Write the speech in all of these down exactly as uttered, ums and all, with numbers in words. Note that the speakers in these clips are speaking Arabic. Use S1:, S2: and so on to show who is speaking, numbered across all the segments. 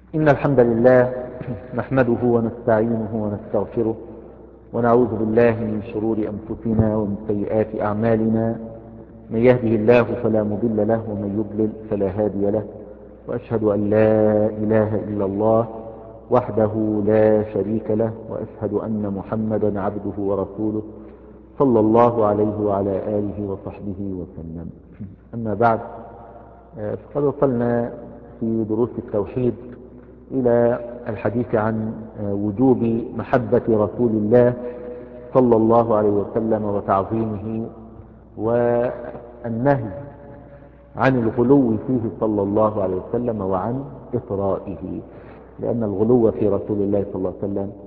S1: إن الحمد لله نحمده ونستعينه ونستغفره ونعوذ بالله من شرور أنفسنا ومن سيئات أعمالنا. من يهده الله فلا مضل له ومن يضلل فلا هادي له، وأشهد أن لا إله إلا الله وحده لا شريك له، وأشهد أن محمدا عبده ورسوله صلى الله عليه وعلى آله وصحبه وسلم. أما بعد، فقد وصلنا في دروس التوحيد إلى الحديث عن وجوب محبة رسول الله صلى الله عليه وسلم وتعظيمه، والنهي عن الغلو فيه صلى الله عليه وسلم وعن إطرائه، لأن الغلو في رسول الله صلى الله عليه وسلم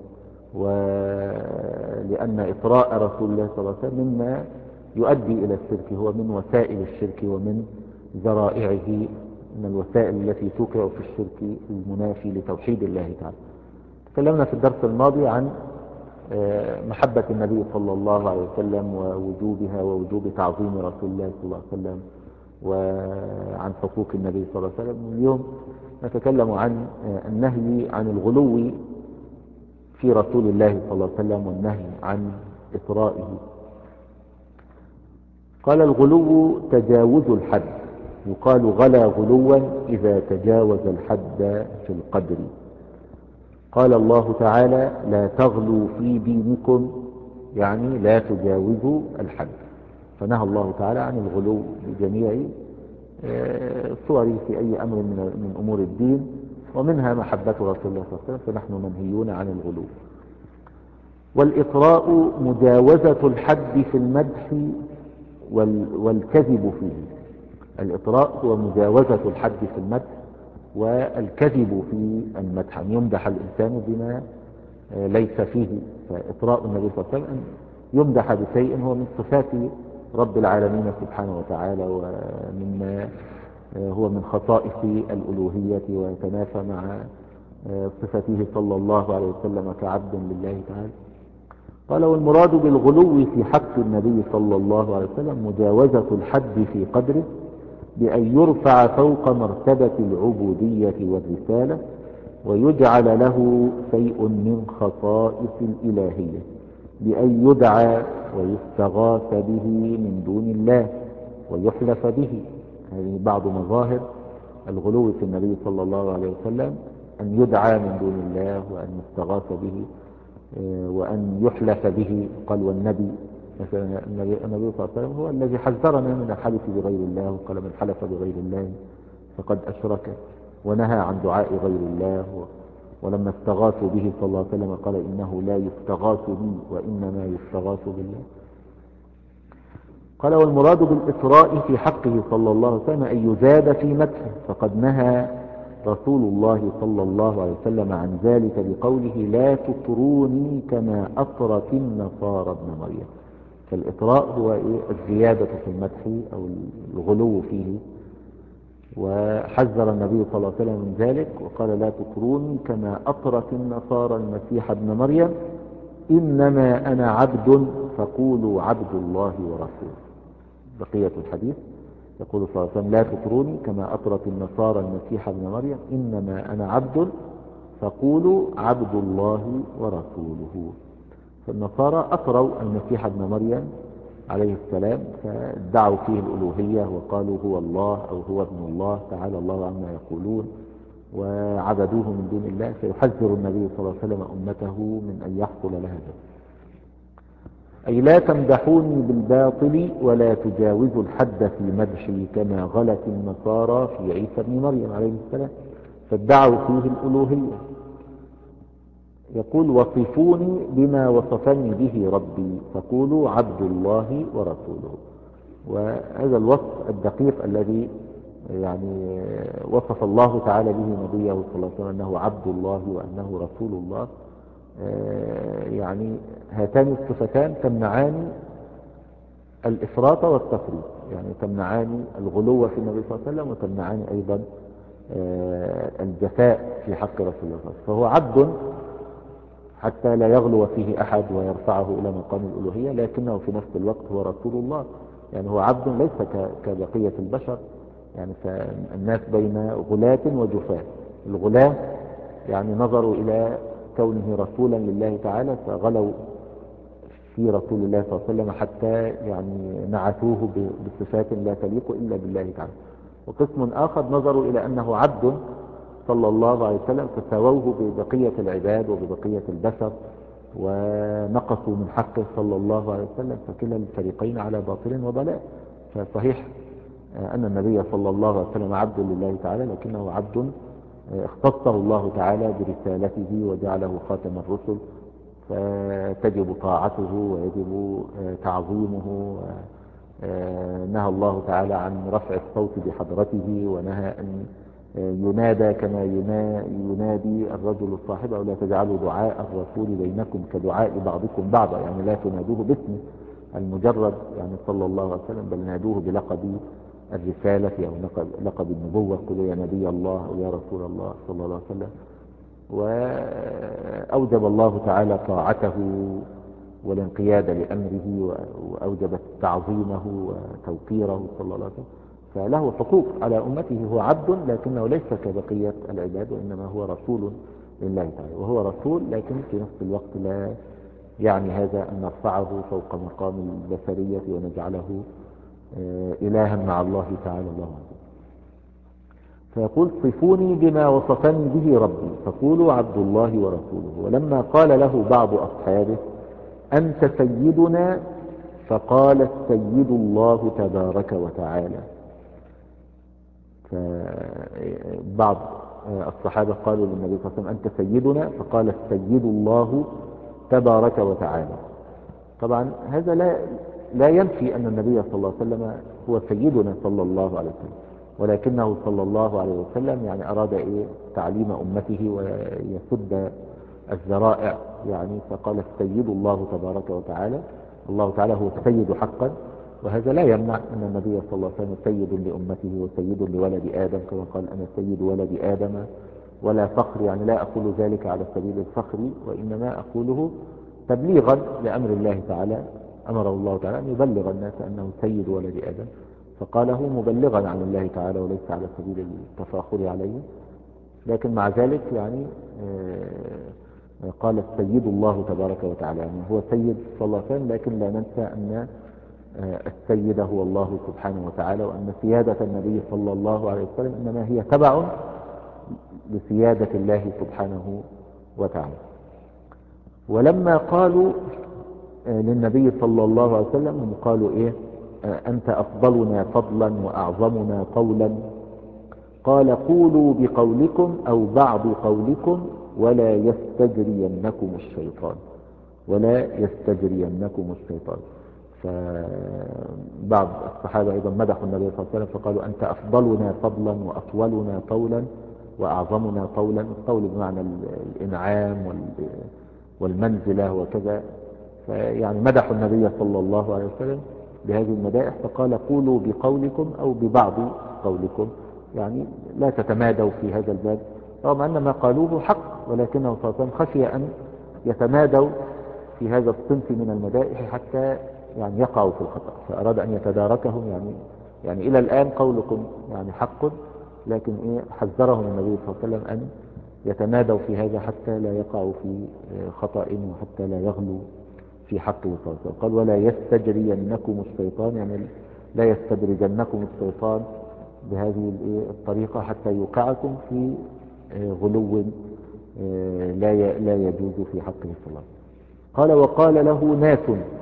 S1: ولأن إطراء رسول الله صلى الله عليه وسلم مما يؤدي إلى الشرك، هو من وسائل الشرك ومن ذرائعه، من الوسائل التي توقع في الشرك المنافي لتوحيد الله تعالى. تكلمنا في الدرس الماضي عن محبة النبي صلى الله عليه وسلم ووجوبها ووجوب تعظيم رسول الله صلى الله عليه وسلم وعن حقوق النبي صلى الله عليه وسلم. اليوم نتكلم عن النهي عن الغلو في رسول الله صلى الله عليه وسلم والنهي عن إطرائه. قال: الغلو تجاوز الحد، يقال غلا غلوا إذا تجاوز الحد في القدر. قال الله تعالى: لا تغلوا في دينكم، يعني لا تجاوزوا الحد. فنهى الله تعالى عن الغلو بجميع صوره في أي أمر من أمور الدين، ومنها محبة رسول الله صلى الله عليه وسلم، فنحن منهيون عن الغلو. والإطراء مجاوزة الحد في المدح والكذب فيه. الإطراء هو مجاوزة الحد في المدح والكذب في المدح، أن يمدح الإنسان بما ليس فيه. فإطراء النبي صلى الله عليه وسلم أن يمدح بشيء هو من صفات رب العالمين سبحانه وتعالى، ومما هو من خصائص الألوهية ويتنافى مع صفته صلى الله عليه وسلم كعبد لله تعالى. قال: والمراد بالغلو في حق النبي صلى الله عليه وسلم مجاوزة الحد في قدره، بأن يرفع فوق مرتبة العبودية والرسالة ويجعل له شيء من خصائص الإلهية، بأن يدعى ويستغاث به من دون الله ويحلف به. هذه بعض مظاهر الغلو في النبي صلى الله عليه وسلم، أن يدعى من دون الله وأن يستغاث به وأن يحلف به. قال: والنبي مثلا النبي صلى الله عليه وسلم هو الذي حذرنا من الحلف بغير الله، وقال: من حلف بغير الله فقد أشرك، ونهى عن دعاء غير الله. ولما استغاثوا به صلى الله عليه وسلم قال: إنه لا يستغاث بي وإنما يستغاث بالله. قال: والمراد بالإطراء في حقه صلى الله عليه وسلم أن يزاد في مدحه، فقد نهى رسول الله صلى الله عليه وسلم عن ذلك بقوله: لا تطروني كما أطرت النصارى ابن مريم. فالإطراء هو الزيادة في المدح أو الغلو فيه، وحذر النبي صلى الله عليه وسلم من ذلك وقال: لا تطروني كما أطرت النصارى المسيح ابن مريم، إنما أنا عبد فقولوا عبد الله ورسوله. بقية الحديث يقول صلى الله عليه وسلم: لا تطروني كما أطرت النصارى المسيح ابن مريم، إنما أنا عبد فقولوا عبد الله ورسوله. فالنصارى أطروا المسيح ابن مريم عليه السلام، فادعوا فيه الألوهية وقالوا هو الله أو هو ابن الله، تعالى الله عما يقولون، وعبدوه من دون الله. فيحذر النبي صلى الله عليه وسلم أمته من أن يحصل لها ذلك. أي: لا تمدحوني بالباطل ولا تجاوزوا الحد في مدحي كما غلت النصارى في عيسى بن مريم عليه السلام، فادعوا فيه الألوهية. يقول: وصفوني بما وصفني به ربي فقولوا عبد الله ورسوله. وهذا الوصف الدقيق الذي يعني وصف الله تعالى به نبيه صلى الله عليه وسلم أنه عبد الله وأنه رسول الله، يعني هاتان الصفتان تمنعان الإفراط والتفريط، يعني تمنعان الغلو في النبي صلى الله عليه وسلم وتمنعان أيضا الجفاء في حق رسول الله صلى الله عليه وسلم. فهو عبد حتى لا يغلو فيه أحد ويرفعه إلى مقام الألوهية، لكنه في نفس الوقت هو رسول الله، يعني هو عبد ليس كبقية البشر. يعني فالناس بين غلاة وجفاة. الغلاة يعني نظروا إلى كونه رسولا لله تعالى فغلوا في رسول الله صلى الله عليه وسلم حتى يعني نعتوه بصفات لا تليق إلا بالله تعالى. وقسم آخر نظروا إلى أنه عبد صلى الله عليه وسلم فساووه ببقية العباد وببقية البشر ونقصوا من حقه صلى الله عليه وسلم، فكلا الفريقين على باطل وضلال. فصحيح أن النبي صلى الله عليه وسلم عبد لله تعالى، لكنه عبد اختصه الله تعالى برسالته وجعله خاتم الرسل، فتجب طاعته ويجب تعظيمه. نهى الله تعالى عن رفع الصوت بحضرته، ونهى أن ينادى كما ينادي الرجل الصاحب، أو لا تجعلوا دعاء الرسول بينكم كدعاء بعضكم بعضا، يعني لا تنادوه باسمه المجرد يعني صلى الله عليه وسلم، بل نادوه بلقب الرسالة أو لقب, لقب النبوة، قلوا يا نبي الله أو يا رسول الله صلى الله عليه وسلم. وأوجب الله تعالى طاعته والانقياد لأمره، وأوجب تعظيمه وتوقيره صلى الله عليه وسلم، فله حقوق على أمته. هو عبد لكنه ليس كبقية العباد، وإنما هو رسول لله تعالى، وهو رسول لكن في نفس الوقت لا يعني هذا أن نرفعه فوق مقام البشرية ونجعله إلها مع الله تعالى الله عز. فيقول صفوني بما وصفني به ربي فقولوا عبد الله ورسوله. ولما قال له بعض أصحابه أنت سيدنا فقال السيد الله تبارك وتعالى. فبعض الصحابة قالوا للنبي صلى الله عليه وسلم أنت سيدنا، فقال السيد الله تبارك وتعالى. طبعا هذا لا لا ينفي أن النبي صلى الله عليه وسلم هو سيدنا صلى الله عليه وسلم، ولكنه صلى الله عليه وسلم يعني أراد إيه تعليم أمته ويسد الذرائع، يعني فقال السيد الله تبارك وتعالى. الله تعالى هو السيد حقا، وهذا لا يمنع أن النبي صلى الله عليه وسلم سيد لأمته وسيد لولد آدم، كما قال أنا سيد ولد آدم ولا فخر، يعني لا أقول ذلك على سبيل الفخر، وإنما أقوله تبليغا لأمر الله تعالى. أمره الله تعالى أن يبلغ الناس أنه سيد ولد آدم، فقاله مبلغا عن الله تعالى وليس على سبيل التفاخر عليه. لكن مع ذلك يعني قال السيد الله تبارك وتعالى، يعني هو سيد صلى الله عليه وسلم، لكن لا ننسى أن السيد هو الله سبحانه وتعالى، وأن سيادة النبي صلى الله عليه وسلم إنما هي تبع لسيادة الله سبحانه وتعالى. ولما قالوا للنبي صلى الله عليه وسلم هم قالوا إيه أنت أفضلنا فضلا وأعظمنا قولا، قال قولوا بقولكم أو بعض قولكم ولا يستجرينكم الشيطان، ولا يستجرينكم الشيطان. فبعض الصحابة أيضا مدحوا النبي صلى الله عليه وسلم فقالوا أنت أفضلنا فضلا وأطولنا طولا وأعظمنا طولا. الطول بمعنى الإنعام والمنزلة وكذا، يعني مدحوا النبي صلى الله عليه وسلم بهذه المدائح، فقال قولوا بقولكم أو ببعض قولكم، يعني لا تتمادوا في هذا الباب، رغم أن ما قالوه حق، ولكنه صلى الله عليه وسلم خشي أن يتمادوا في هذا الصنف من المدائح حتى يعني يقعوا في الخطأ، فأراد أن يتداركهم، يعني يعني إلى الآن قولكم يعني حق، لكن إيه حذرهم النبي صلى الله عليه وسلم أن يتمادوا في هذا حتى لا يقعوا في خطأ وحتى لا يغلوا في حقه صلى الله عليه وسلم. قال ولا يستجرينكم الشيطان، يعني لا يستدرجنكم الشيطان بهذه الطريقة حتى يوقعكم في غلو لا لا يجوز في حقه صلى الله عليه وسلم. قال وقال له ناس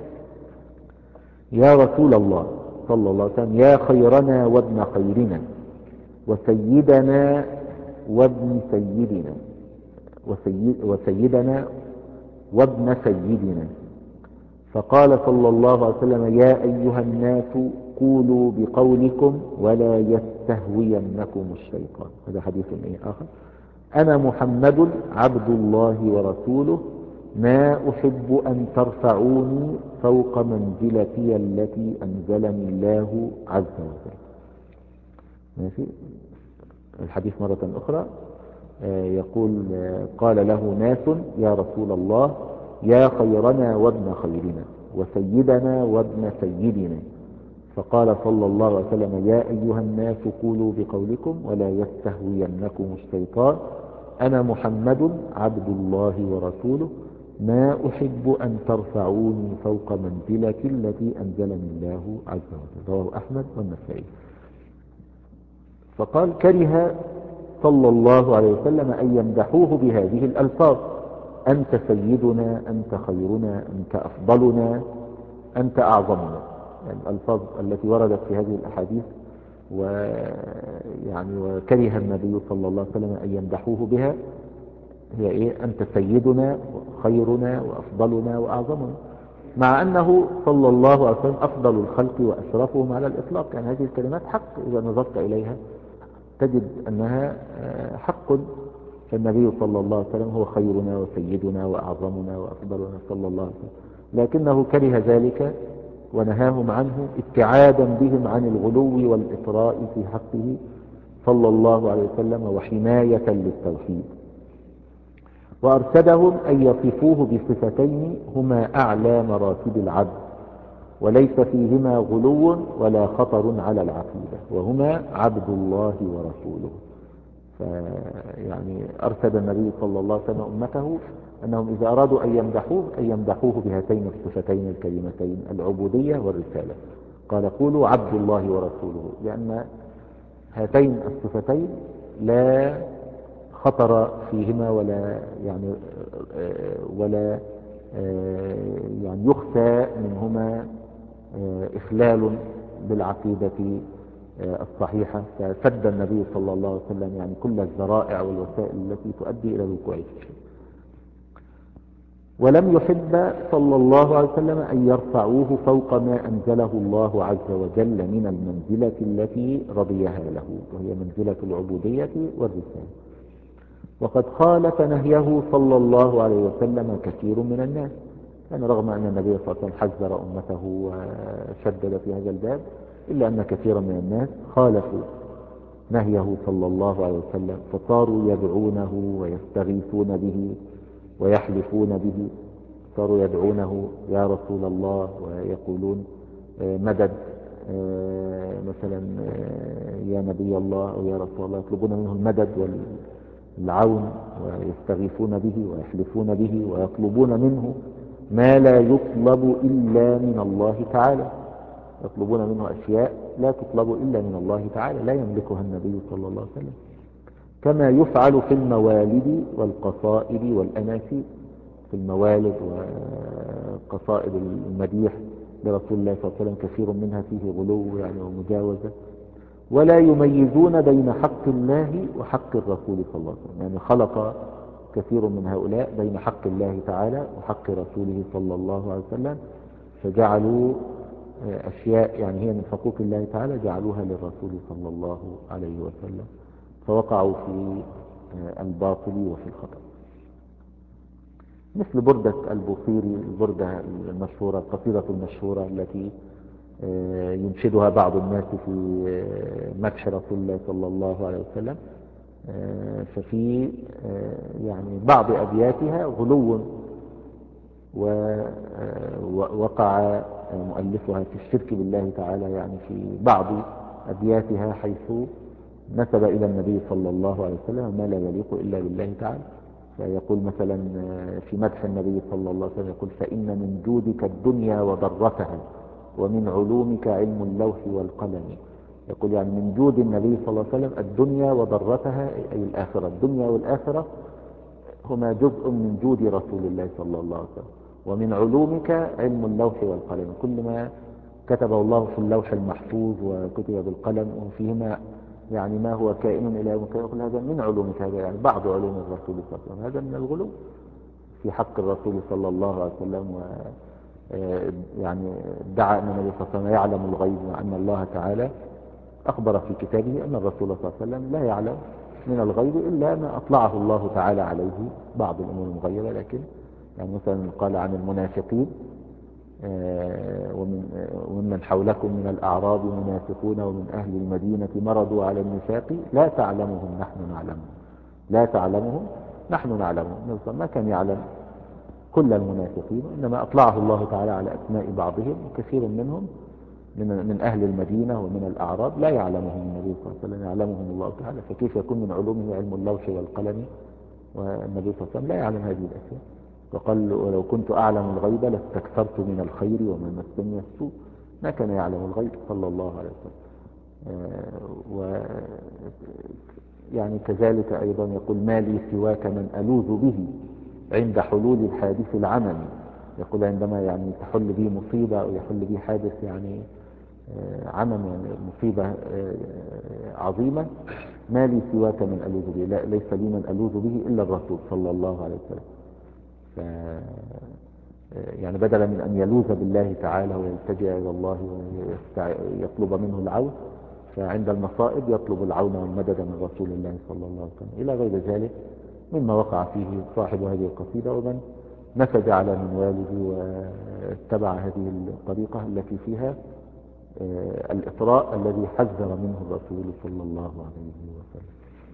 S1: يا رسول الله صلى الله عليه وسلم يا خيرنا وابن خيرنا وسيدنا وابن سيدنا وسيد وسيدنا وابن سيدنا. فقال صلى الله عليه وسلم يا أيها الناس قولوا بقولكم ولا يستهوينكم الشيطان. هذا حديث ايه آخر. أنا محمد عبد الله ورسوله ما أحب أن ترفعوني فوق منزلتي التي أنزلني الله عز وجل. ماشي. الحديث مرة أخرى يقول قال له ناس يا رسول الله يا خيرنا وابن خيرنا وسيدنا وابن سيدنا. فقال صلى الله عليه وسلم يا أيها الناس قولوا بقولكم ولا يستهوينكم الشيطان أنا محمد عبد الله ورسوله ما أحب أن ترفعوني فوق منزلتي التي أنزلني الله عز وجل. رواه أحمد والنسائي. فقال كره صلى الله عليه وسلم أن يمدحوه بهذه الألفاظ: أنت سيدنا، أنت خيرنا، أنت أفضلنا، أنت أعظمنا. يعني الألفاظ التي وردت في هذه الأحاديث، ويعني وكره النبي صلى الله عليه وسلم أن يمدحوه بها، هي إيه؟ أنت سيدنا وخيرنا وأفضلنا وأعظمنا، مع أنه صلى الله عليه وسلم أفضل الخلق وأشرفهم على الإطلاق. يعني هذه الكلمات حق إذا نظرت إليها تجد أنها حق. فالنبي صلى الله عليه وسلم هو خيرنا وسيدنا وأعظمنا وأفضلنا صلى الله عليه وسلم، لكنه كره ذلك ونهاهم عنه ابتعادا بهم عن الغلو والإطراء في حقه صلى الله عليه وسلم وحماية للتوحيد. وأرشدهم أن يصفوه بصفتين هما أعلى مراتب العبد وليس فيهما غلو ولا خطر على العقيدة، وهما عبد الله ورسوله. فيعني أرشد النبي صلى الله عليه وسلم أمته أنهم إذا أرادوا أن يمدحوه أن يمدحوه بهاتين الصفتين الكريمتين: العبودية والرسالة. قال قولوا عبد الله ورسوله، لأن هاتين الصفتين لا خطر فيهما ولا يعني ولا يعني يخفى منهما إخلال بالعقيدة الصحيحة. فسد النبي صلى الله عليه وسلم يعني كل الذرائع والوسائل التي تؤدي إلى الوقوع في الشرك. ولم يحب صلى الله عليه وسلم أن يرفعوه فوق ما أنزله الله عز وجل من المنزلة التي رضيها له، وهي منزلة العبودية والرسالة. وقد خالف نهيه صلى الله عليه وسلم كثير من الناس، يعني رغم أن النبي صلى الله عليه وسلم حذر أمته وشدد في هذا الباب، إلا أن كثيرا من الناس خالفوا نهيه صلى الله عليه وسلم، فصاروا يدعونه ويستغيثون به ويحلفون به. صاروا يدعونه يا رسول الله، ويقولون مدد مثلا يا نبي الله أو يا رسول الله، يطلبون منه المدد والعون ويستغيثون به ويحلفون به ويطلبون منه ما لا يطلب إلا من الله تعالى. يطلبون منه أشياء لا تطلب إلا من الله تعالى، لا يملكها النبي صلى الله عليه وسلم، كما يفعل في الموالد والقصائد والأناشيد. في الموالد وقصائد المديح لرسول الله صلى الله عليه وسلم كثير منها فيه غلو يعني ومجاوزة، ولا يميزون بين حق الله وحق الرسول صلى الله عليه وسلم. يعني خلط كثير من هؤلاء بين حق الله تعالى وحق رسوله صلى الله عليه وسلم، فجعلوا أشياء يعني هي من حقوق الله تعالى جعلوها للرسول صلى الله عليه وسلم، فوقعوا في الباطل وفي الخطأ. مثل بردة البوصيري، البردة المشهورة، القصيدة المشهورة التي ينشدها بعض الناس في مدح رسول الله صلى الله عليه وسلم، ففي يعني بعض أبياتها غلو، ووقع مؤلفها في الشرك بالله تعالى يعني في بعض أبياتها، حيث نسب إلى النبي صلى الله عليه وسلم ما لا يليق إلا بالله تعالى. فيقول مثلا في مدح النبي صلى الله عليه وسلم، يقول فإن من جودك الدنيا وضرتها ومن علومك علم اللوح والقلم. يقول يعني من جود النبي صلى الله عليه وسلم الدنيا وضرتها أي الآخرة. الدنيا والآخرة هما جزء من جود رسول الله صلى الله عليه وسلم. ومن علومك علم اللوح والقلم، كل ما كتبه الله في اللوح المحفوظ وكتب بالقلم وفيهما يعني ما هو كائن إلى يوم القيامة، يقول هذا من علومك، هذا يعني بعض علوم الرسول صلى الله عليه وسلم. هذا من الغلو في حق الرسول صلى الله عليه وسلم. و يعني ادعى أن النبي صلى الله عليه وسلم يعلم الغيب، وأن الله تعالى أخبر في كتابه أن الرسول صلى الله عليه وسلم لا يعلم من الغيب إلا ما أطلعه الله تعالى عليه بعض الأمور المغيبة. لكن يعني مثلا قال عن المنافقين ومن ومن حولكم من الأعراب منافقون ومن أهل المدينة مرضوا على النفاق لا تعلمهم نحن نعلمهم. لا تعلمهم نحن نعلمهم. ما كان يعلم كل المنافقين، إنما أطلعه الله تعالى على أسماء بعضهم، وكثير منهم من من أهل المدينة ومن الأعراب لا يعلمهم النبي صلى الله عليه وسلم، يعلمهم الله تعالى. فكيف يكون من علومه علم اللوح والقلم والنبي صلى الله عليه وسلم لا يعلم هذه الأشياء، وقال ولو كنت أعلم الغيب لاستكثرت من الخير وما مسني السوء. ما كان يعلم الغيب صلى الله عليه وسلم. و يعني كذلك أيضا يقول ما لي سواك من ألوذ به عند حلول الحادث العممي. يقول عندما يعني تحل به مصيبة أو يحل به حادث يعني عمم، يعني مصيبة عظيمة، ما لي سواك من ألوذ به، لا ليس لي من ألوذ به إلا الرسول صلى الله عليه وسلم. ف يعني بدلا من أن يلوذ بالله تعالى ويلتجئ إلى الله ويطلب منه العون، فعند المصائب يطلب العون والمدد من رسول الله صلى الله عليه وسلم إلى غير ذلك مما وقع فيه صاحب هذه القصيدة، ومن نسج على منواله واتبع هذه الطريقة التي فيها الإطراء الذي حذر منه الرسول صلى الله عليه وسلم.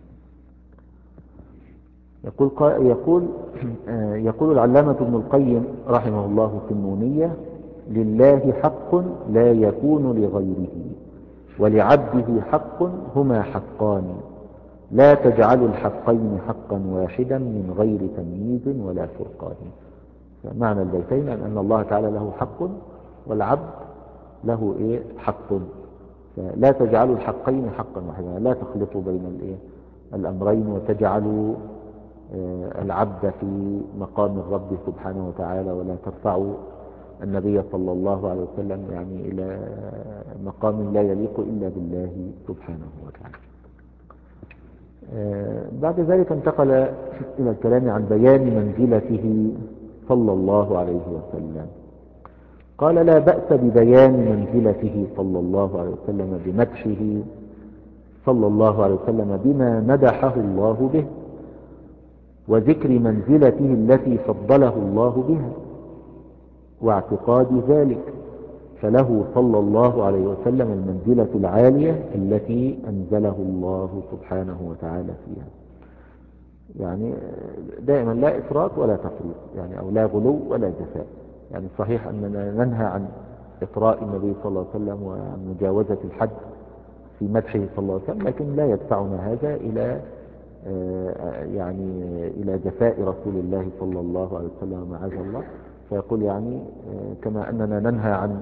S1: يقول يقول يقول العلامة ابن القيم رحمه الله في النونية: لله حق لا يكون لغيره، ولعبده حق هما حقان، لا تجعل الحقين حقا واحدا من غير تمييز ولا فرقان. معنى البيتين أن الله تعالى له حق والعبد له إيه حق، لا تجعلوا الحقين حقا واحدا، لا تخلطوا بين الإيه الأمرين وتجعلوا العبد في مقام الرب سبحانه وتعالى، ولا ترفعوا النبي صلى الله عليه وسلم يعني إلى مقام لا يليق إلا بالله سبحانه وتعالى. بعد ذلك انتقل إلى الكلام عن بيان منزلته صلى الله عليه وسلم. قال: لا بأس ببيان منزلته صلى الله عليه وسلم بمدحه صلى الله عليه وسلم بما مدحه الله به، وذكر منزلته التي فضله الله بها واعتقاد ذلك، فله صلى الله عليه وسلم المنزلة العالية التي أنزله الله سبحانه وتعالى فيها. يعني دائما لا إفراط ولا تفريط، يعني أو لا غلو ولا جفاء. يعني صحيح أننا ننهى عن إطراء النبي صلى الله عليه وسلم وعن مجاوزة الحد في مدحه صلى الله عليه وسلم، لكن لا يدفعنا هذا إلى يعني إلى جفاء رسول الله صلى الله عليه وسلم معاذ الله. فيقول يعني كما أننا ننهى عن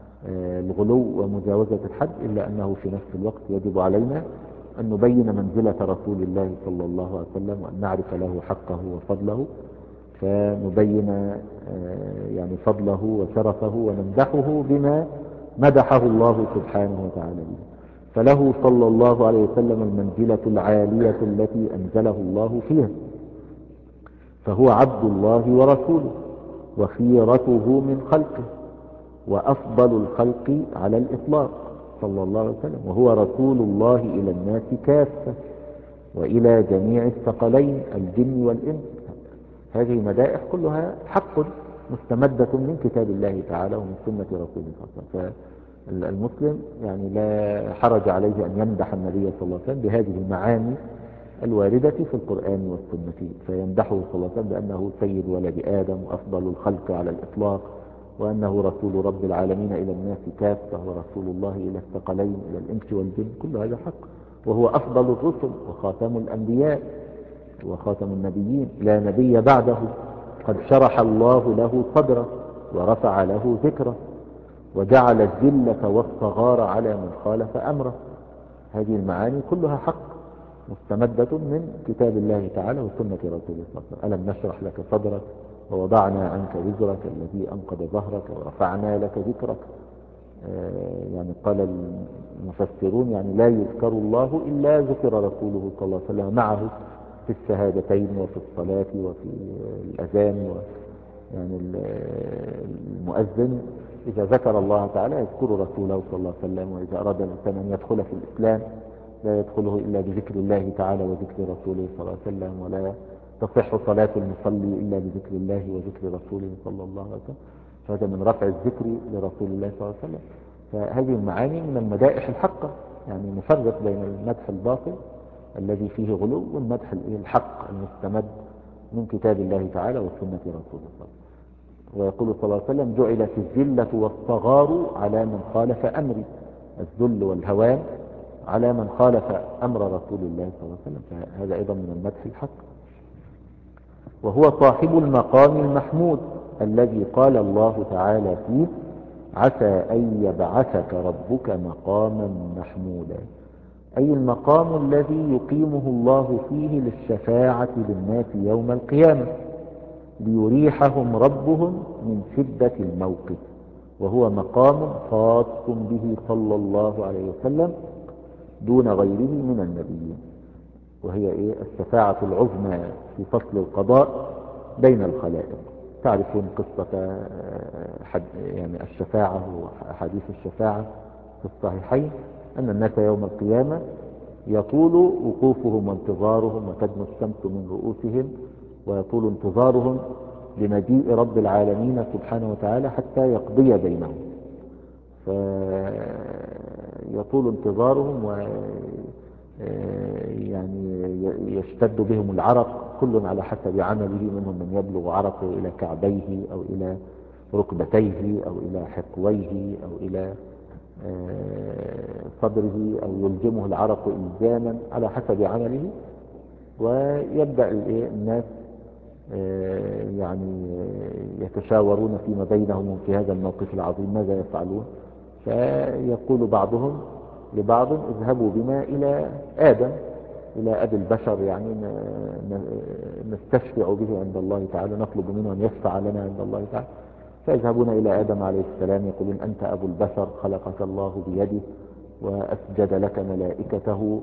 S1: الغلو ومجاوزة الحد، إلا أنه في نفس الوقت يجب علينا أن نبين منزلة رسول الله صلى الله عليه وسلم، وأن نعرف له حقه وفضله، فنبين يعني فضله وشرفه ونمدحه بما مدحه الله سبحانه وتعالى به. فله صلى الله عليه وسلم المنزلة العالية التي أنزله الله فيها، فهو عبد الله ورسوله وخيرته من خلقه وأفضل الخلق على الإطلاق صلى الله عليه وسلم، وهو رسول الله إلى الناس كافة وإلى جميع الثقلين الجن والإنس. هذه مدائح كلها حق مستمدة من كتاب الله تعالى ومن سنة رسوله صلى الله عليه وسلم. فالمسلم يعني لا حرج عليه أن يمدح النبي صلى الله عليه وسلم بهذه المعاني الواردة في القرآن والسنة، فيمدحه صلى الله عليه وسلم بأنه سيد ولد آدم وأفضل الخلق على الإطلاق، وأنه رسول رب العالمين إلى الناس كافة، ورسول الله إلى الثقلين إلى الإنس والجن. كل هذا حق، وهو أفضل الرسل وخاتم الأنبياء وخاتم النبيين، لا نبي بعده، قد شرح الله له صدره ورفع له ذكره وجعل الذلة والصغار على من خالف أمره. هذه المعاني كلها حق مستمدة من كتاب الله تعالى وسنة رسوله صلى الله عليه وسلم. ألم نشرح لك صدرك ووضعنا عنك وزرك الذي أنقض ظهرك ورفعنا لك ذكرك. آه يعني قال المفسرون يعني لا يذكر الله إلا ذكر رسوله صلى الله عليه وسلم معه في الشهادتين وفي الصلاة وفي الأذان. يعني المؤذن إذا ذكر الله تعالى يذكر رسوله صلى الله عليه وسلم، وإذا أراد الإنسان أن يدخل في الإسلام لا يدخله إلا بذكر الله تعالى وذكر رسوله صلى الله عليه وسلم، ولا تصح صلاة المصلي إلا بذكر الله وذكر رسوله صلى الله عليه وسلم. فهذا من رفع الذكر لرسول الله صلى الله عليه وسلم. فهذه المعاني من المدائح الحقة، يعني نفرق بين المدح الباطل الذي فيه غلو والمدح الحق المستمد من كتاب الله تعالى وسنة رسوله صلى الله عليه وسلم. ويقول صلى الله عليه وسلم: جعلت الذلة والصغار على من خالف أمري. الذل والهوان على من خالف أمر رسول الله صلى الله عليه وسلم، فهذا أيضا من المدح الحق. وهو صاحب المقام المحمود الذي قال الله تعالى فيه: عسى أن يبعثك ربك مقاما محمودا، أي المقام الذي يقيمه الله فيه للشفاعة للناس يوم القيامة ليريحهم ربهم من شدة الموقف، وهو مقام خاص به صلى الله عليه وسلم دون غيره من النبيين. وهي إيه؟ الشفاعة العظمى في فصل القضاء بين الخلائق. تعرفون قصة حد يعني الشفاعة وحديث الشفاعة في الصحيحين أن الناس يوم القيامة يطول وقوفهم وانتظارهم وتدنو الشمس من رؤوسهم، ويطول انتظارهم لمجيء رب العالمين سبحانه وتعالى حتى يقضي بينهم، فيطول انتظارهم و يعني يشتد بهم العرق، كل على حسب عمله، منهم من يبلغ عرقه إلى كعبيه أو إلى ركبتيه أو إلى حقويه أو إلى صدره، أو يلجمه العرق إلجاما على حسب عمله. ويبدأ الناس يعني يتشاورون فيما بينهم في هذا الموقف العظيم ماذا يفعلون، فيقول بعضهم لبعض: اذهبوا بنا إلى آدم، إلى أبي البشر، يعني نستشفع به عند الله تعالى، نطلب منه أن يشفع لنا عند الله تعالى. فيذهبون إلى آدم عليه السلام يقولون: أنت أبو البشر، خلقك الله بيده وأسجد لك ملائكته،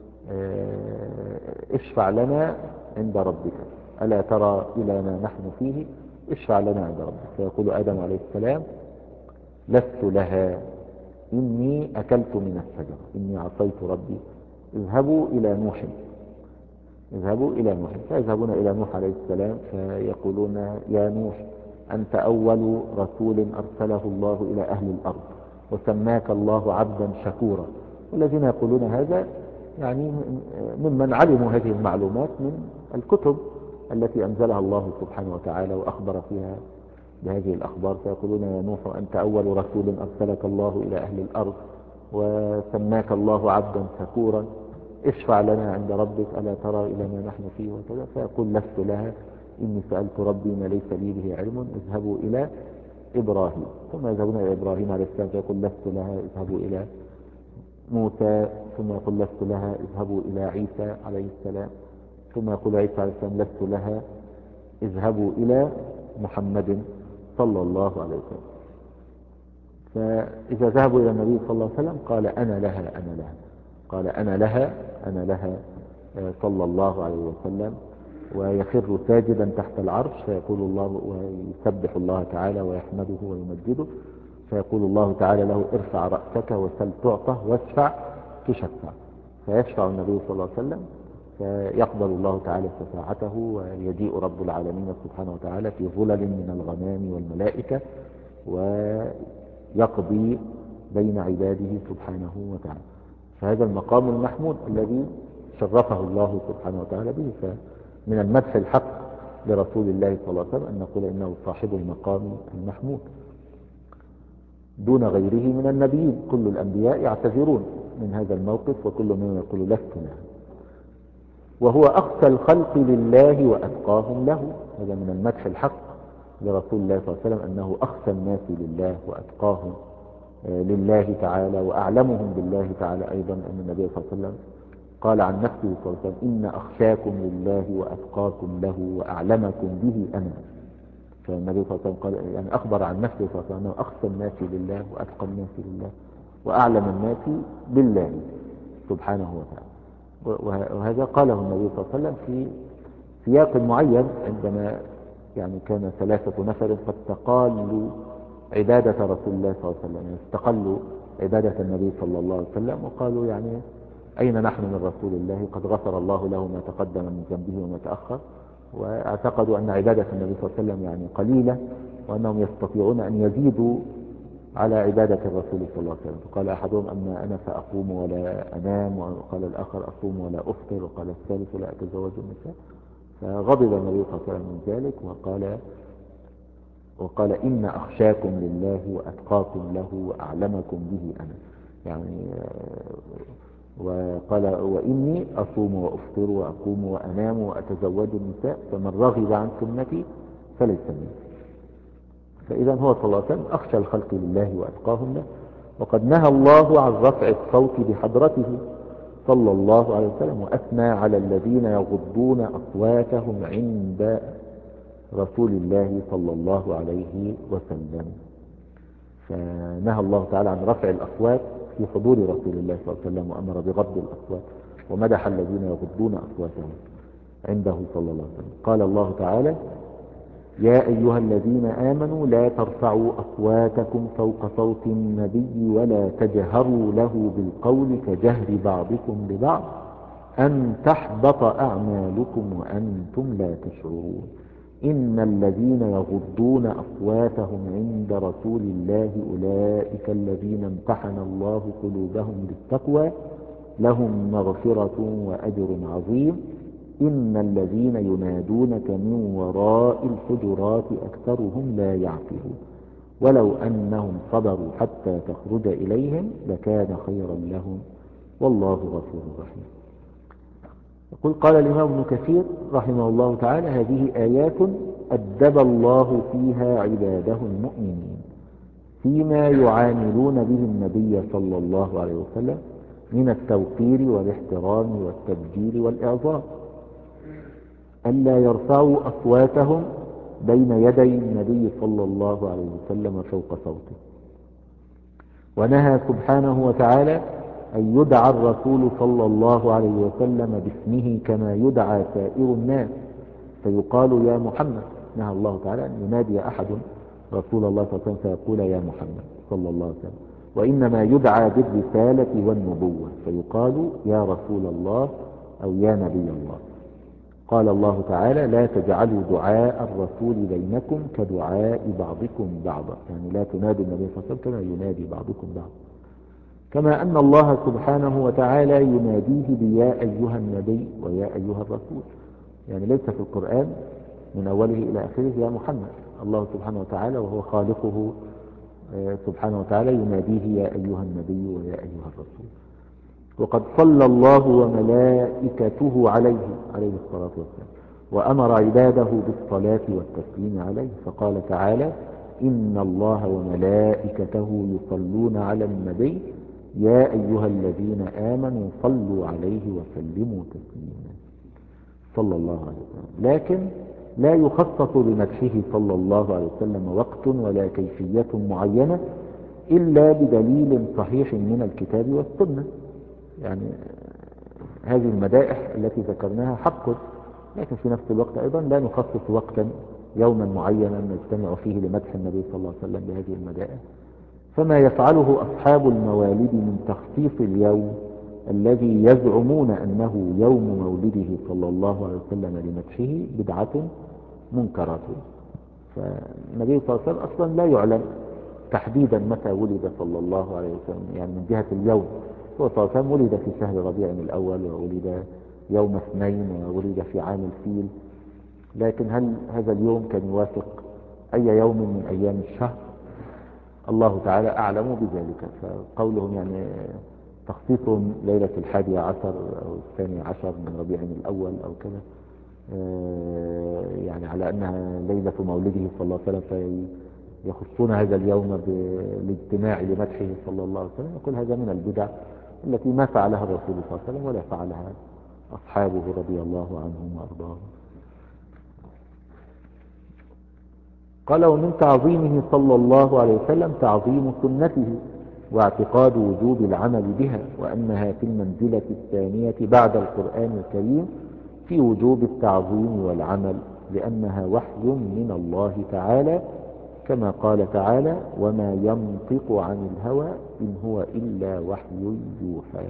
S1: اشفع لنا عند ربك، ألا ترى إلى ما نحن فيه، اشفع لنا عند ربك. فيقول آدم عليه السلام: لست لها، إني أكلت من الشجرة، إني عصيت ربي، اذهبوا إلى نوح، اذهبوا إلى نوح. فيذهبون إلى نوح عليه السلام فيقولون: يا نوح، أنت أول رسول أرسله الله إلى أهل الأرض، وسماك الله عبدا شكورا. والذين يقولون هذا يعني ممن علموا هذه المعلومات من الكتب التي أنزلها الله سبحانه وتعالى وأخبر فيها بهذه الأخبار. فيقولون: يا نوح، أنت أول رسول أرسلك الله إلى أهل الأرض، وسماك الله عبدا شكورا، اشفع لنا عند ربك، ألا ترى إلى ما نحن فيه وكذا. فيقول: لست لها، إني سألت ربي ما ليس لي به علم، اذهبوا إلى إبراهيم. ثم يذهبون إلى إبراهيم عليه السلام فيقول: لست لها، اذهبوا إلى موسى. ثم يقول: لست لها، اذهبوا إلى عيسى عليه السلام. ثم يقول عيسى عليه السلام: لست لها، اذهبوا إلى محمد صلى الله عليه وسلم. فإذا ذهبوا إلى النبي صلى الله عليه وسلم قال: أنا لها أنا لها قال أنا لها أنا لها صلى الله عليه وسلم، ويخر ساجدا تحت العرش، فيقول الله ويسبح الله تعالى ويحمده ويمجده، فيقول الله تعالى له: ارفع رأسك وسل تعطى واشفع تشفع. فيشفع النبي صلى الله عليه وسلم، فيقبل الله تعالى شفاعته، ويجيء رب العالمين سبحانه وتعالى في ظلل من الغمام والملائكة، ويقضي بين عباده سبحانه وتعالى. فهذا المقام المحمود الذي شرفه الله سبحانه وتعالى به. فمن المدح الحق لرسول الله صلى الله عليه وسلم أن نقول إنه صاحب المقام المحمود دون غيره من النبيين. كل الأنبياء يعتذرون من هذا الموقف، وكل منهم يقول: لست له. وهو أخشى الخلق لله وأتقاهم له. هذا من المدح الحق لرسول الله صلى الله عليه وسلم أنه أخشى الناس لله وأتقاهم لله تعالى وأعلمهم بالله تعالى. أيضا أن النبي صلى الله عليه وسلم قال عن نفسه صلى الله عليه وسلم: إن أخشاكم لله وأتقاكم له وأعلمكم به أنا. فالنبي صلى الله عليه وسلم قال يعني أخبر عن نفسه صلى الله عليه وسلم أنه أخشى الناس لله وأتقى الناس لله وأعلم الناس بالله سبحانه وتعالى. وهذا قاله النبي صلى الله عليه وسلم في سياق معين، عندما يعني كان ثلاثة نفر قد استقالوا عبادة رسول الله صلى الله عليه وسلم، يعني استقلوا عبادة النبي صلى الله عليه وسلم، وقالوا: يعني أين نحن من رسول الله؟ قد غفر الله له ما تقدم من ذنبه وما تأخر. واعتقدوا أن عبادة النبي صلى الله عليه وسلم يعني قليلة، وأنهم يستطيعون أن يزيدوا على عبادة الرسول صلى الله عليه وسلم. فقال أحدهم: أما أنا فأقوم ولا أنام، وقال الآخر: أصوم ولا أفطر، وقال الثالث: لا أتزوج النساء. فغضب النبي صلى الله عليه وسلم من ذلك، وقال وقال إن أخشاكم لله وأتقاكم له وأعلمكم به أنا. يعني وقال وإني أصوم وأفطر وأقوم وأنام وأتزوج النساء فمن رغب عن سنتي فليس مني. فإذا هو صلى الله عليه وسلم أخشى الخلق لله وأتقاهم له، وقد نهى الله عن رفع الصوت بحضرته صلى الله عليه وسلم، وأثنى على الذين يغضون أصواتهم عند رسول الله صلى الله عليه وسلم. فنهى الله تعالى عن رفع الأصوات في حضور رسول الله صلى الله عليه وسلم، وأمر بغض الأصوات، ومدح الذين يغضون أصواتهم عنده صلى الله عليه وسلم. قال الله تعالى: يا أيها الذين آمنوا لا ترفعوا أصواتكم فوق صوت النبي ولا تجهروا له بالقول كجهر بعضكم لبعض أن تحبط أعمالكم وأنتم لا تشعرون. إن الذين يغضون أصواتهم عند رسول الله أولئك الذين امتحن الله قلوبهم للتقوى لهم مغفرة وأجر عظيم. إن الذين ينادونك من وراء الحجرات أكثرهم لا يعقلون ولو أنهم صبروا حتى تخرج إليهم لكان خيرا لهم والله غفور رحيم. يقول قال الإمام ابن كثير رحمه الله تعالى: هذه آيات أدب الله فيها عباده المؤمنين فيما يعاملون به النبي صلى الله عليه وسلم من التوقير والاحترام والتبجيل والإعظام، ألا يرفعوا أصواتهم بين يدي النبي صلى الله عليه وسلم فوق صوته. ونهى سبحانه وتعالى أن يدعى الرسول صلى الله عليه وسلم باسمه كما يدعى سائر الناس فيقال يا محمد. نهى الله تعالى أن ينادي أحد رسول الله صلى الله عليه وسلم فيقول يا محمد صلى الله عليه وسلم، وإنما يدعى بالرسالة والنبوة فيقال يا رسول الله أو يا نبي الله. قال الله تعالى: لا تجعلوا دعاء الرسول بينكم كدعاء بعضكم بعضا، يعني لا تنادي النبي صلى الله عليه وسلم كما ينادي بعضكم بعضا. كما أن الله سبحانه وتعالى يناديه بيا أيها النبي ويا أيها الرسول، يعني ليس في القرآن من أوله إلى آخره يا محمد. الله سبحانه وتعالى وهو خالقه سبحانه وتعالى يناديه يا أيها النبي ويا أيها الرسول. وقد صلى الله وملائكته عليه عليه الصلاة والسلام وأمر عباده بالصلاة والتسليم عليه، فقال تعالى: إن الله وملائكته يصلون على النبي يا أيها الذين آمنوا صلوا عليه وسلموا تسليما صلى الله عليه وسلم. لكن لا يخصص بمدحه صلى الله عليه وسلم وقت ولا كيفية معينة إلا بدليل صحيح من الكتاب والسنة. يعني هذه المدائح التي ذكرناها حق، لكن في نفس الوقت أيضا لا نخصص وقتا يوما معينا نجتمع فيه لمدح النبي صلى الله عليه وسلم بهذه المدائح. فما يفعله أصحاب الموالد من تخصيص اليوم الذي يزعمون أنه يوم مولده صلى الله عليه وسلم لمدحه بدعة منكرة. فالنبي صلى الله عليه وسلم أصلا لا يعلم تحديدا متى ولد صلى الله عليه وسلم، يعني من جهة اليوم. هو صلى الله عليه وسلم ولد في شهر ربيع الأول وولد يوم اثنين وولد في عام الفيل، لكن هل هذا اليوم كان يوافق أي يوم من أيام الشهر؟ الله تعالى أعلم بذلك. فقولهم يعني تخصيصهم ليلة الحادي عشر أو الثاني عشر من ربيع الأول أو كذا يعني على أنها ليلة مولده صلى الله عليه وسلم فيخصون هذا اليوم بالاجتماع لمدحه صلى الله عليه وسلم، يقول هذا من البدع التي ما فعلها الرسول صلى الله عليه وسلم ولا فعلها أصحابه رضي الله عنهم وأرضاهم. قال: ومن تعظيمه صلى الله عليه وسلم تعظيم سنته واعتقاد وجوب العمل بها، وأنها في المنزلة الثانية بعد القرآن الكريم في وجوب التعظيم والعمل، لأنها وحي من الله تعالى كما قال تعالى: وما ينطق عن الهوى إن هو إلا وحي يوحى.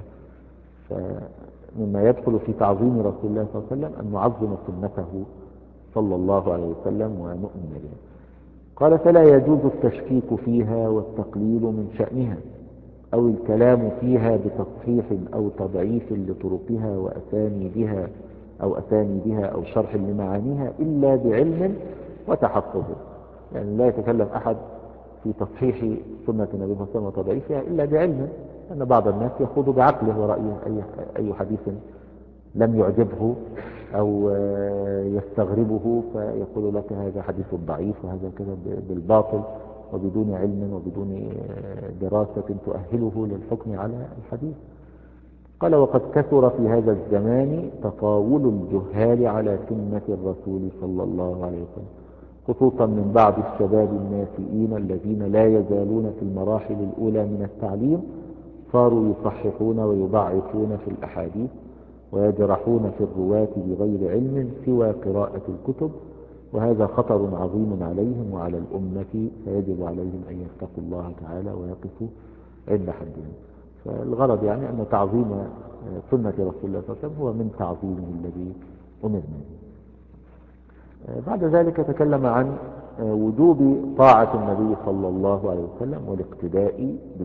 S1: فمما يدخل في تعظيم رسول الله صلى الله عليه وسلم أن نعظم سنته صلى الله عليه وسلم ونؤمن بها. قال: فلا يجوز التشكيك فيها والتقليل من شأنها أو الكلام فيها بتصحيح أو تضعيف لطرقها وأسانيدها أو أسانيدها أو شرح لمعانيها إلا بعلم وتحفظ. يعني لا يتكلم أحد في تصحيح سنة النبي صلى الله عليه وسلم وتضعيفها إلا بعلم، أن بعض الناس يخوض بعقله ورأيه أي أي حديث لم يعجبه أو يستغربه فيقول لك هذا حديث ضعيف وهذا كذا بالباطل وبدون علم وبدون دراسة تؤهله للحكم على الحديث. قال وقد كثر في هذا الزمان تطاول الجهال على سنة الرسول صلى الله عليه وسلم، خصوصا من بعض الشباب الناشئين الذين لا يزالون في المراحل الأولى من التعليم، صاروا يصححون ويضعفون في الأحاديث ويجرحون في الرواة بغير علم سوى قراءة الكتب، وهذا خطر عظيم عليهم وعلى الأمة، فيجب عليهم أن يتقوا الله تعالى ويقفوا عند حدهم. فالغرض يعني أن تعظيم سنة رسول الله صلى الله عليه وسلم هو من تعظيمه الذي أمرنا. بعد ذلك تكلم عن وجوب طاعة النبي صلى الله عليه وسلم والاقتداء به.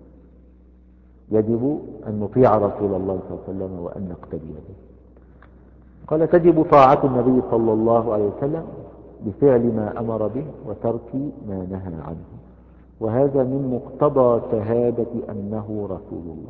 S1: يجب أن نطيع رسول الله صلى الله عليه وسلم وأن نقتدي به. قال تجب طاعة النبي صلى الله عليه وسلم بفعل ما أمر به وترك ما نهى عنه، وهذا من مقتضى شهادة أنه رسول الله.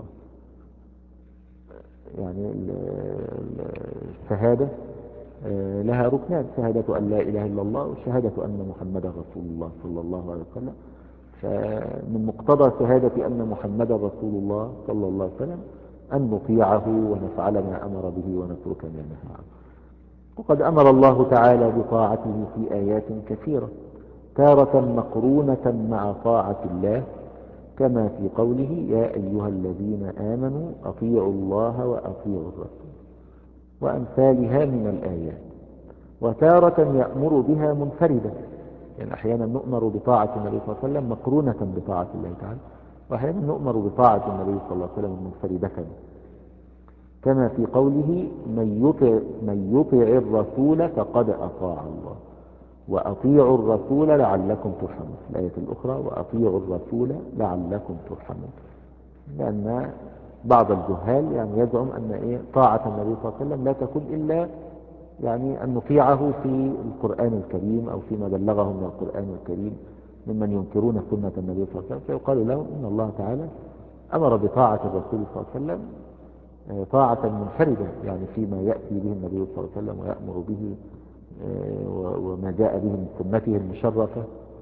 S1: يعني الشهادة لها ركنان، شهادة أن لا إله إلا الله وشهادة أن محمدا رسول الله صلى الله عليه وسلم. فمن مقتضى شهادة أن محمدا رسول الله صلى الله عليه وسلم أن نطيعه ونفعل ما أمر به ونترك ما نهى عنه. وقد أمر الله تعالى بطاعته في آيات كثيرة، تارة مقرونة مع طاعة الله، كما في قوله يا أيها الذين آمنوا أطيعوا الله وأطيعوا الرسول وأمثالها من الآيات. وتارة يأمر بها منفردة، يعني أحيانا نؤمر بطاعة النبي صلى الله عليه وسلم مقرونة بطاعة الله تعالى، وأحيانا نؤمر بطاعة النبي صلى الله عليه وسلم منفردة، كما في قوله من يطع, من يطع الرسول فقد أطاع الله وأطيعوا الرسول لعلكم ترحمون. الآية الأخرى وأطيعوا الرسول لعلكم ترحمون. لأن بعض الجهال يعني يزعم أن إيه طاعة النبي صلى الله عليه وسلم لا تكون إلا يعني أن نطيعه في القرآن الكريم أو فيما بلغه من القرآن الكريم ممن ينكرون سنة النبي صلى الله عليه وسلم، فيقال لهم إن الله تعالى أمر بطاعة الرسول صلى الله عليه وسلم طاعة منفردة، يعني فيما يأتي به النبي صلى الله عليه وسلم ويأمر به وما جاء به من سنته المشرفة،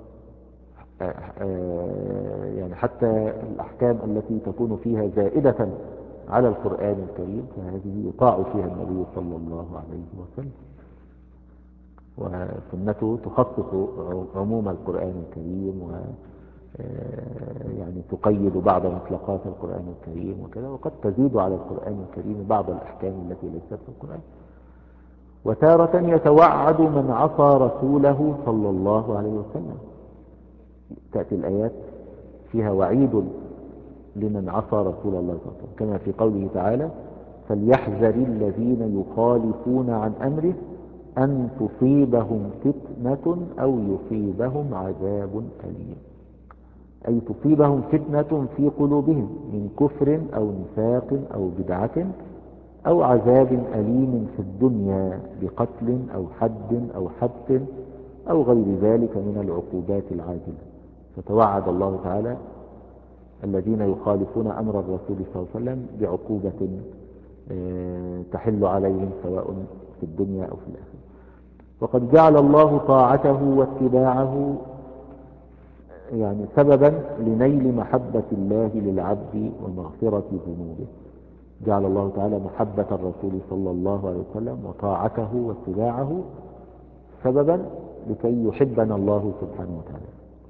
S1: يعني حتى الأحكام التي تكون فيها زائدة على القرآن الكريم فهذه يطاع فيها النبي صلى الله عليه وسلم، وسنته تخصص عموم القرآن الكريم و يعني تقيد بعض مطلقات القرآن الكريم وكذا، وقد تزيد على القرآن الكريم بعض الأحكام التي ليست في القرآن. وتارة يتوعد من عصى رسوله صلى الله عليه وسلم، تأتي الآيات فيها وعيد لمن عصى رسول الله صلى الله عليه وسلم، كما في قوله تعالى فليحذر الذين يخالفون عن أمره أن تصيبهم فتنة أو يصيبهم عذاب أليم، أي تصيبهم فتنة في قلوبهم من كفر أو نفاق أو بدعة أو عذاب أليم في الدنيا بقتل أو حد أو حبس أو غير ذلك من العقوبات العاجلة. فتوعد الله تعالى الذين يخالفون أمر الرسول صلى الله عليه وسلم بعقوبة تحل عليهم سواء في الدنيا أو في الآخرة. وقد جعل الله طاعته واتباعه يعني سببا لنيل محبة الله للعبد ومغفرة ذنوبه. جعل الله تعالى محبة الرسول صلى الله عليه وسلم وطاعته واتباعه سببا لكي يحبنا الله سبحانه وتعالى.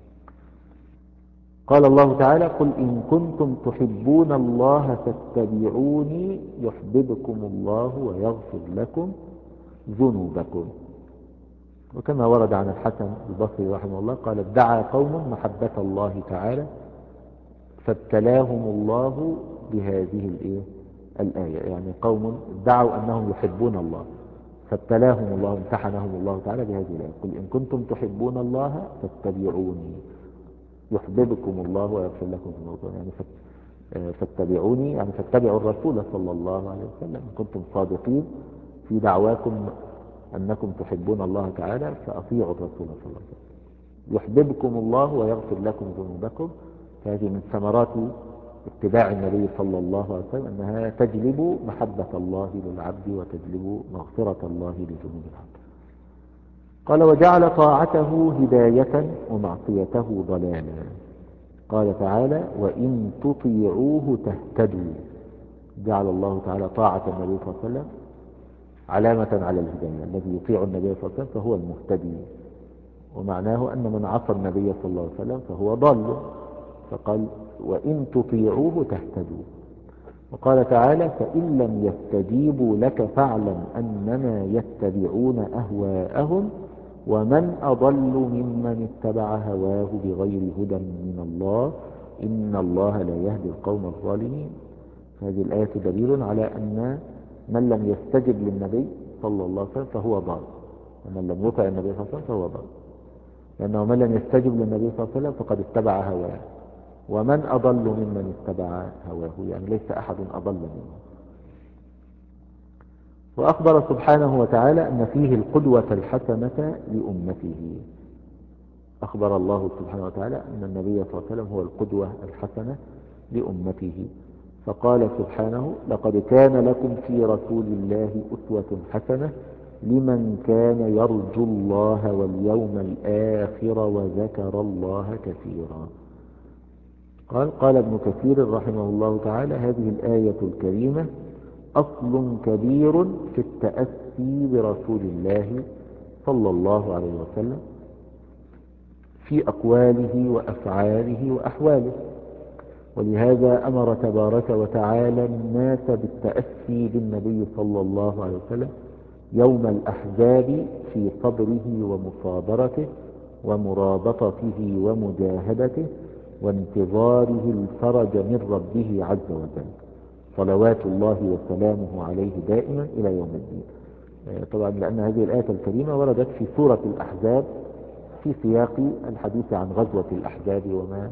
S1: قال الله تعالى قل إن كنتم تحبون الله فاتبعوني يحببكم الله ويغفر لكم ذنوبكم. وكما ورد عن الحسن البصري رحمه الله قال ادعى قوم محبة الله تعالى فابتلاهم الله بهذه الإيه الآية، يعني قوم ادعوا أنهم يحبون الله فابتلاهم الله امتحنهم الله تعالى بهذه الآية قل إن كنتم تحبون الله فاتبعوني يحببكم الله ويغفر لكم ذنوبكم، يعني فاتبعوني يعني فاتبعوا الرسول صلى الله عليه وسلم إن كنتم صادقين في دعواكم أنكم تحبون الله تعالى فأطيعوا الرسول صلى الله عليه وسلم يحببكم الله ويغفر لكم ذنوبكم. فهذه من ثمرات اتباع النبي صلى الله عليه وسلم أنها تجلب محبة الله للعبد وتجلب مغفرة الله لذنوب العبد. قال وجعل طاعته هداية ومعصيته ضلالا. قال تعالى وإن تطيعوه تهتدوا. جعل الله تعالى طاعة النبي صلى الله عليه وسلم علامة على الهداية، الذي يطيع النبي صلى الله عليه وسلم فهو المهتدي، ومعناه أن من عصى النبي صلى الله عليه وسلم فهو ضال، فقال وإن تطيعوه تهتدوا. وقال تعالى فإن لم يستجيبوا لك فاعلم أنما يتبعون أهواءهم ومن أضل ممن اتبع هواه بغير هدى من الله إن الله لا يهدي القوم الظالمين. هذه الآية دليل على أن من لم يستجب للنبي صلى الله عليه وسلم فهو ضال، ومن لم يطع النبي صلى الله عليه وسلم فهو ضال، لأنه من لم يستجب للنبي صلى الله عليه وسلم فقد اتبع هواه، ومن أضل ممن اتبع هواه، يعني ليس أحد أضل منه. وأخبر سبحانه وتعالى أن فيه القدوة الحسنة لأمته. أخبر الله سبحانه وتعالى أن النبي صلى الله عليه وسلم هو القدوة الحسنة لأمته، فقال سبحانه لقد كان لكم في رسول الله أسوة حسنة لمن كان يرجو الله واليوم الآخر وذكر الله كثيرا. قال قال ابن كثير رحمه الله تعالى هذه الآية الكريمة أصل كبير في التأسي برسول الله صلى الله عليه وسلم في أقواله وأفعاله وأحواله، ولهذا أمر تبارك وتعالى الناس بالتأسي بالنبي صلى الله عليه وسلم يوم الأحزاب في صبره ومصابرته ومرابطته ومجاهدته وانتظاره الفرج من ربه عز وجل صلوات الله وسلامه عليه دائما إلى يوم الدين. طبعا لأن هذه الآية الكريمة وردت في سورة الأحزاب في سياق الحديث عن غزوة الأحزاب وما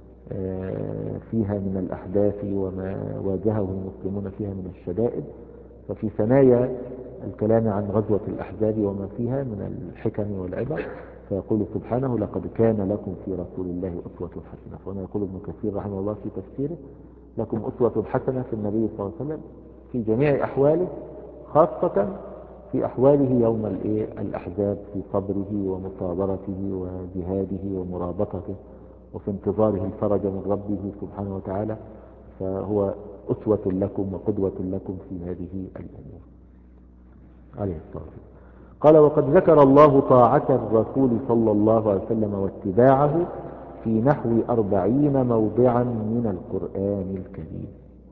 S1: فيها من الأحداث وما واجهه المسلمون فيها من الشدائد، ففي ثنايا الكلام عن غزوة الأحزاب وما فيها من الحكم والعبر فيقول سبحانه لقد كان لكم في رسول الله أسوة حسنة. فهنا يقول ابن كثير رحمه الله في تفسيره لكم أسوة حسنة في النبي صلى الله عليه وسلم في جميع أحواله، خاصة في أحواله يوم الأحزاب في صبره ومصابرته وجهاده ومرابطته وفي انتظاره الفرج من ربه سبحانه وتعالى، فهو أسوة لكم وقدوة لكم في هذه الأمور عليه الصلاة والسلام. قال وقد ذكر الله طاعة الرسول صلى الله عليه وسلم واتباعه في نحو أربعين موضعا من القرآن الكريم.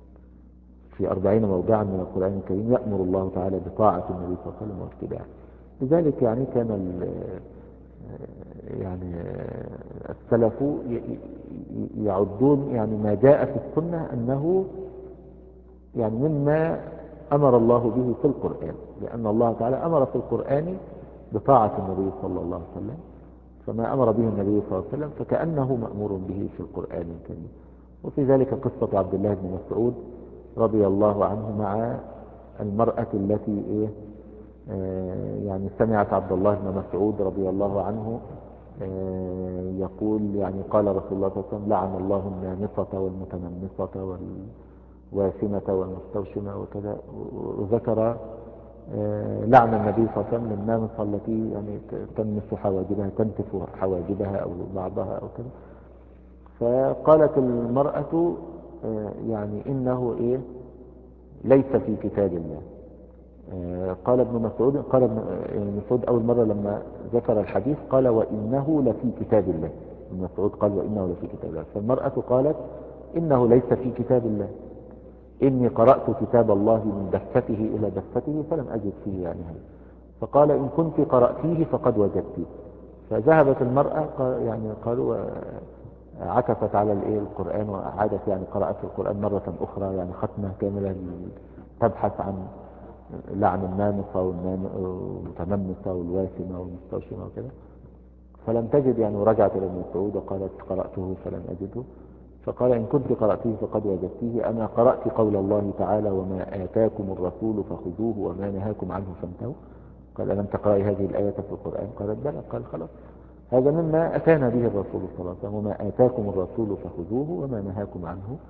S1: في أربعين موضعا من القرآن الكريم يأمر الله تعالى بطاعة النبي صلى الله عليه وسلم واتباعه. لذلك يعني كان يعني السلف يعدون يعني ما جاء في السنة أنه يعني مما أمر الله به في القرآن، لأن الله تعالى أمر في القرآن بطاعة النبي صلى الله عليه وسلم، فما أمر به النبي صلى الله عليه وسلم فكأنه مأمور به في القرآن الكريم. وفي ذلك قصة عبد الله بن مسعود رضي الله عنه مع المرأة التي إيه آه يعني سمعت عبد الله بن مسعود رضي الله عنه آه يقول يعني قال رسول الله صلى الله عليه وسلم لعن الله النامصة والمتنمصة والواسمة والمستوشمة وكذا، وذكر آه لعن النبي صلى الله عليه وسلم للنامصة التي يعني تنمص حواجبها تنتف حواجبها أو بعضها أو كذا. فقالت المرأة آه يعني إنه إيه ليس في كتاب الله. آه قال ابن مسعود قال ابن مسعود أول مرة لما ذكر الحديث قال وإنه لفي كتاب الله. ابن مسعود قال وإنه لفي كتاب الله، فالمرأة قالت إنه ليس في كتاب الله، إني قرأت كتاب الله من دفته إلى دفته فلم أجد فيه يعني هذا. فقال إن كنت قرأتيه فقد وجدتيه. فذهبت المرأة يعني قالوا عكفت على الايه القرآن وأعادت يعني قرأت القرآن مرة أخرى يعني ختمة كاملة تبحث عن لعن النامصة والمتنمصة والواسمة والمستوشمة وكذا، فلم تجد يعني ورجعت إلى ابن مسعود وقالت قرأته فلم أجده. فقال إن كنت قرأتيه فقد وجدتيه، أنا قرأت قول الله تعالى وما آتاكم الرسول فخذوه وما نهاكم عنه فانتهوا. قال ألم تقرأي هذه الآية في القرآن؟ قالت بلى. قال خلاص هذا مما أتانا به الرسول صلى الله عليه وسلم وما آتاكم الرسول فخذوه وما نهاكم عنه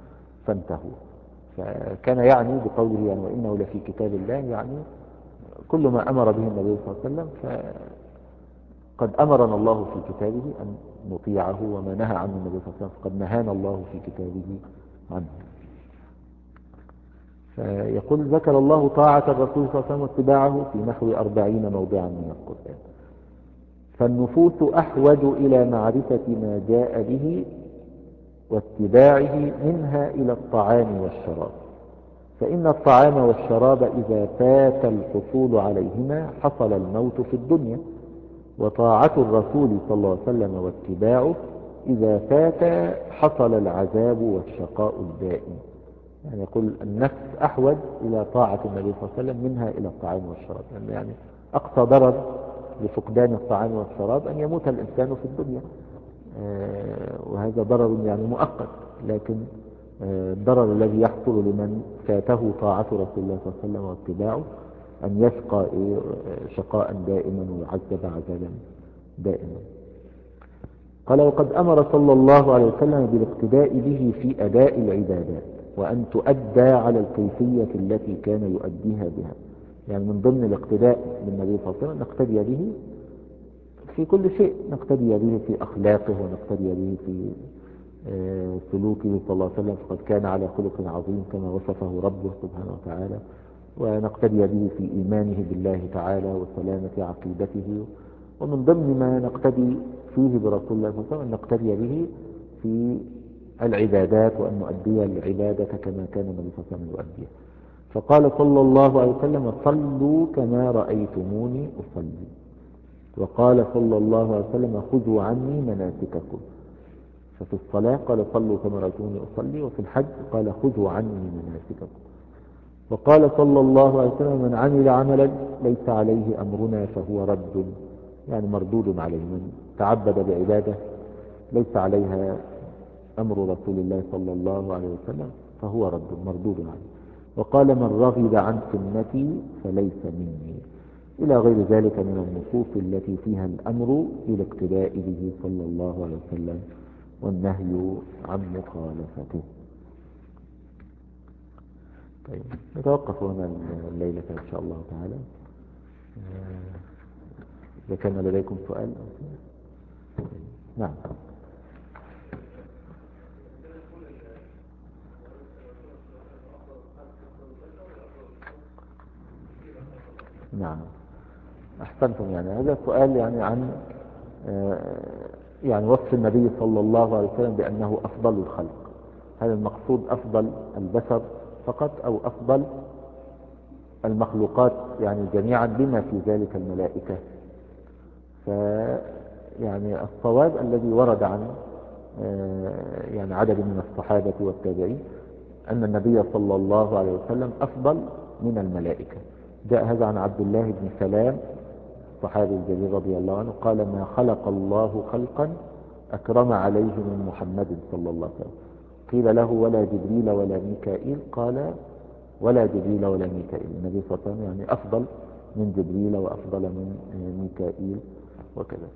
S1: فانتهوا. فكان يعني بقوله يعني وإنه لفي كتاب الله، يعني كل ما أمر به النبي صلى الله عليه وسلم فقد أمرنا الله في كتابه أن نطيعه، وما نهى عنه النبي صلى الله عليه وسلم فقد نهانا الله في كتابه عنه. فيقول ذكر الله طاعة الرسول صلى الله عليه وسلم واتباعه في نحو أربعين موضعا من القرآن. فالنفوس أحوج إلى معرفة ما جاء به واتباعه منها إلى الطعام والشراب، فإن الطعام والشراب إذا فات الحصول عليهما حصل الموت في الدنيا، وطاعة الرسول صلى الله عليه وسلم واتباعه إذا فات حصل العذاب والشقاء الدائم. يعني يقول النفس أحوج إلى طاعة النبي صلى الله عليه وسلم منها إلى الطعام والشراب، يعني, يعني أقصى ضرر لفقدان الطعام والشراب أن يموت الإنسان في الدنيا، آه وهذا ضرر يعني مؤقت، لكن آه الضرر الذي يحصل لمن فاته طاعة رسول الله صلى الله عليه وسلم واتباعه أن يشقى إيه شقاء دائما ويعذب عذابا دائما. قال وقد أمر صلى الله عليه وسلم بالاقتداء به في أداء العبادات، وأن تؤدى على الكيفية التي كان يؤديها بها. يعني من ضمن الاقتداء بالنبي صلى الله عليه وسلم نقتدي به في كل شيء، نقتدي به في أخلاقه، ونقتدي به في سلوكه صلى الله عليه وسلم، فقد كان على خلق عظيم كما وصفه ربه سبحانه وتعالى. ونقتدي به في إيمانه بالله تعالى وسلامة عقيدته. ومن ضمن ما نقتدي فيه برسول الله صلى الله عليه وسلم أن نقتدي به في العبادات، وأن نؤدي العبادة كما كان النبي صلى الله عليه وسلم يؤديها. فقال صلى الله عليه وسلم صلوا كما رأيتموني أصلي. وقال صلى الله عليه وسلم خذوا عني مناسككم. ففي الصلاة قال صلوا كما رأيتموني أصلي، وفي الحج قال خذوا عني مناسككم. وقال صلى الله عليه وسلم من عمل عملا ليس عليه أمرنا فهو رد، يعني مردود عليه. من تعبد بعبادة ليس عليها أمر رسول الله صلى الله عليه وسلم فهو رد مردود عليه. وقال من رغب عن سنتي فليس مني، إلى غير ذلك من النصوص التي فيها الأمر بالاقتداء به صلى الله عليه وسلم والنهي عن مخالفته. طيب نتوقف هنا الليلة إن شاء الله تعالى. إذا كان لديكم سؤال. نعم. نعم أحسنتم. يعني هذا سؤال يعني عن يعني وصف النبي صلى الله عليه وسلم بأنه أفضل الخلق. هل المقصود أفضل البشر فقط أو أفضل المخلوقات يعني جميعا بما في ذلك الملائكة؟ فيعني الصواب الذي ورد عن يعني عدد من الصحابة والتابعين أن النبي صلى الله عليه وسلم أفضل من الملائكة. جاء هذا عن عبد الله بن سلام الصحابي الجليل رضي الله عنه قال ما خلق الله خلقا أكرم عليه من محمد صلى الله عليه وسلم. قيل له ولا جبريل ولا ميكائيل؟ قال ولا جبريل ولا ميكائيل. النبي صلى الله عليه وسلم يعني أفضل من جبريل وأفضل من ميكائيل وكذا.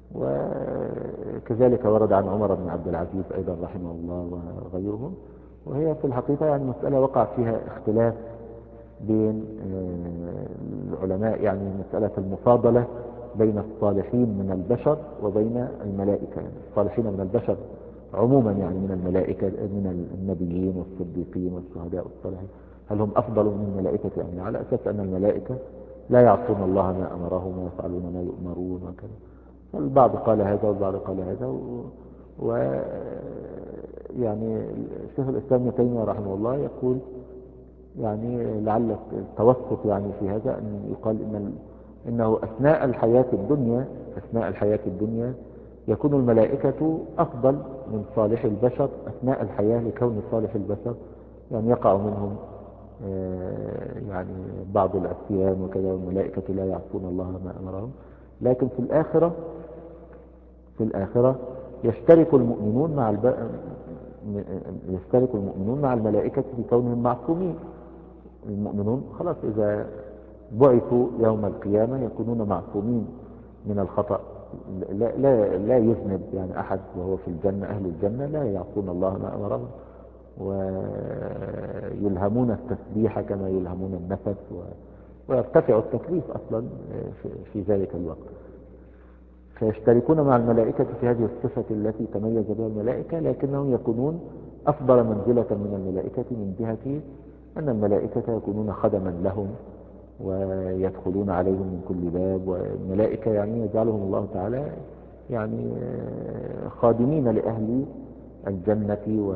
S1: وكذلك ورد عن عمر بن عبد العزيز أيضا رحمه الله وغيرهم. وهي في الحقيقة يعني مسألة وقع فيها اختلاف بين العلماء، يعني مسألة المفاضلة بين الصالحين من البشر وبين الملائكة. يعني الصالحين من البشر عموما يعني من الملائكة من النبيين والصديقين والشهداء والصالحين هل هم أفضل من الملائكة؟ يعني على أساس أن الملائكة لا يعصون الله ما أمرهم ويفعلون ما يؤمرون وكذا. البعض قال هذا والبعض قال هذا. و... و يعني الشيخ الإسلام ابن تيمية رحمه الله يقول يعني لعل التوسط يعني في هذا أن يقال إن إنه أثناء الحياة الدنيا أثناء الحياة الدنيا يكون الملائكة أفضل من صالح البشر أثناء الحياة، لكون صالح البشر يعني يقع منهم يعني بعض العصيان وكذا، والملائكة لا يعصون الله ما أمرهم. لكن في الآخرة في الآخرة يشترك المؤمنون مع الب... يشترك المؤمنون مع الملائكة في كونهم معصومين. المؤمنون خلاص إذا بعثوا يوم القيامة يكونون معصومين من الخطأ، لا, لا, لا يذنب يعني أحد وهو في الجنة. أهل الجنة لا يعصون الله ما أمرهم ويلهمون التسبيح كما يلهمون النفس، ويرتفع التكليف أصلا في ذلك الوقت. فيشتركون مع الملائكة في هذه الصفة التي تميز بها الملائكة، لكنهم يكونون أفضل منزلة من الملائكة من جهة أن الملائكة يكونون خدما لهم ويدخلون عليهم من كل باب، والملائكة يعني يجعلهم الله تعالى يعني خادمين لأهل الجنة و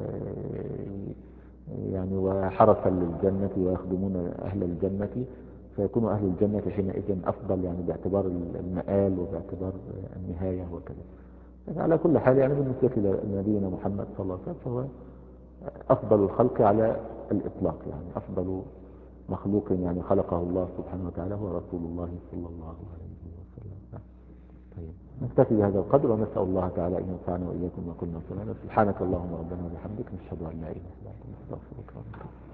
S1: يعني وحرسا للجنة ويخدمون أهل الجنة، فيكون أهل الجنة حينئذ أفضل يعني باعتبار المآل وباعتبار النهاية وكذا. على كل حال يعني بالنسبة لنبينا محمد صلى الله عليه وسلم فهو أفضل الخلق على الإطلاق، يعني أفضل مخلوق يعني خلقه الله سبحانه وتعالى هو رسول الله صلى الله عليه وسلم. طيب نكتفي بهذا القدر، ونسأل الله تعالى أن ينفعنا وإياكم ما كنا سمعنا. سبحانك اللهم ربنا وبحمدك، نشهد أن لا إله إلا أنت، نستغفرك ونتوب إليك.